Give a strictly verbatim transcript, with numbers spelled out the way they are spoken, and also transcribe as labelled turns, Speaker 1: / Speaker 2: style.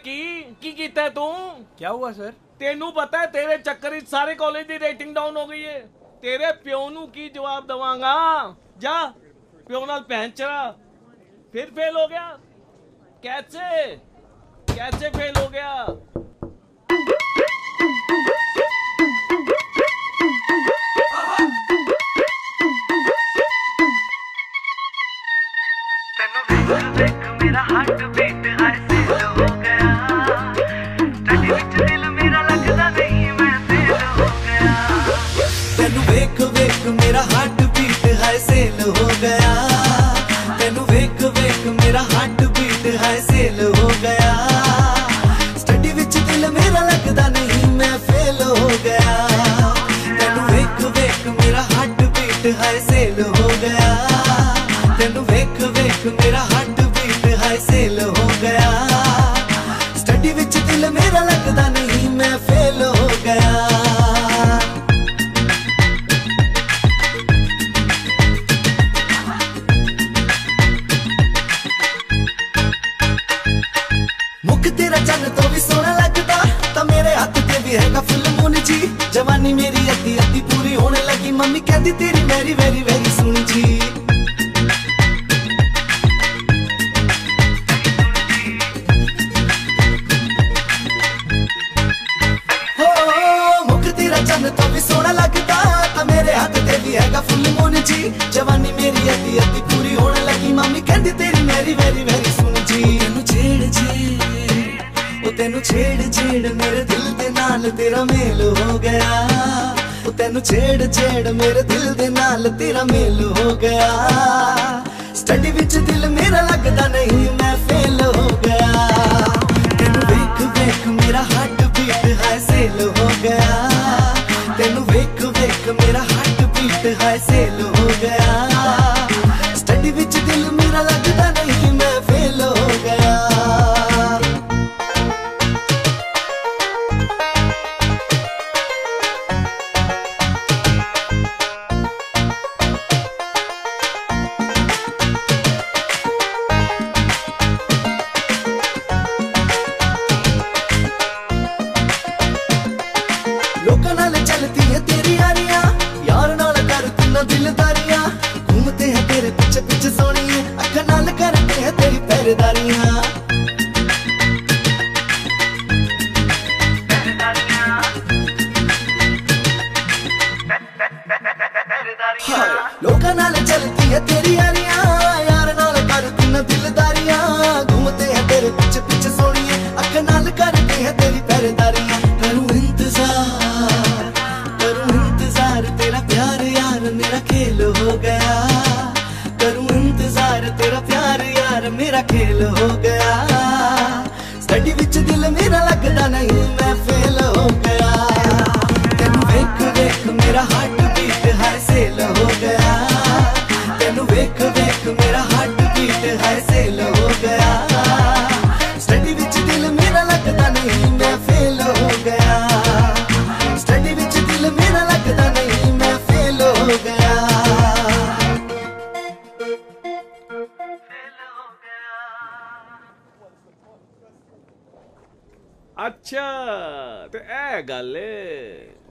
Speaker 1: की की कीता है तू?
Speaker 2: क्या हुआ सर?
Speaker 1: तेनू पता है तेरे चक्कर च सारे कॉलेज की रेटिंग डाउन हो गई है। तेरे प्यो नू की जवाब दवांगा? जा प्यो नाल भैन चरा। फिर फेल हो गया? कैसे कैसे फेल हो गया?
Speaker 3: मेरा हार्ट बीट ऐसे हो गया, स्टडी विच दिल मेरा लगदा नहीं मैं फेल हो गया। तेनू वेख वेख मेरा हार्ट बीट ऐसे हो गया, तेनू वेख वेख मेरा हार्ट बीट ऐसे हो गया। स्टडी विच दिल मेरा लगदा नहीं मैं फेल हो गया। तेनू वेख वेख मेरा हार्ट बीट ऐसे हो गया, तेनू वेख वेख मेरा हार्ट बीट ऐसे हो गया। स्टडी विच दिल मेरा लगदा नहीं मैं फेल हो गया। मुख तेरा चन्न तो भी सोहना लगदा, तो मेरे हाथ ते भी हैगा फुल मून जी। जवानी मेरी अद्धी अद्धी पूरी होने लगी, मम्मी कहती तेरी मेरी वेरी वेरी सुनी जी। चन्न तो भी सोहना लगदा, तो मेरे हाथ ते भी हैगा फुल मून जी। जवानी मेरी अद्धी अद्धी पूरी होने लगी, मम्मी कहती तेरी मेरी वेरी वेरी सुन जी। तेनू छेड़ छेड़ ओ तेनू छेड़ छेड़ मेरे दिल दे नाल तेरा मेल हो गया। ओ तेनू छेड़ छेड़ मेरे दिल दे नाल तेरा मेल हो गया। स्टडी विच दिल मेरा लगदा नहीं मैं फेल हो गया। तेनू वेख वेख मेरा हार्ट बीट ऐसे हो गया, तेनू वेख वेख मेरा हार्ट बीट ऐसे हो गया। स्टडी विच दिल मेरा लगदा नहीं मैं फेल हो गया। लोकां नाल चलती है तेरी यारियां, यार नाल कर तू ना दिलदारियां। घूमते हैं तेरे पीछे पीछे सोनिए, अखा नाल करते हैं तेरी पहरेदारियां। लोकां नाल चलती है तेरी यारियां, यार नाल कर तू ना दिलदारियां। घूमते हैं तेरे पीछे पीछे सोनिए, अखा नाल करते हैं तेरी पहरेदारियां। करूं इंतजार करूं इंतजार तेरा प्यार यार मेरा खेल हो गया। करूं इंतजार तेरा प्यार यार मेरा खेल हो गया। स्टडी विच दिल मेरा लगदा नहीं मैं फेल हो गया। तेनू वेख वेख मेरा हार्ट बीट ऐसे हो गया, तेनू वेख वेख मेरा हार्ट बीट ऐसे हो गया। स्टडी विच दिल मेरा लगदा नहीं मैं फेल हो गया। स्टडी विच दिल मेरा लगदा नहीं मैं फेल हो गया। फेल हो गया।
Speaker 1: अच्छा तो ए गल है।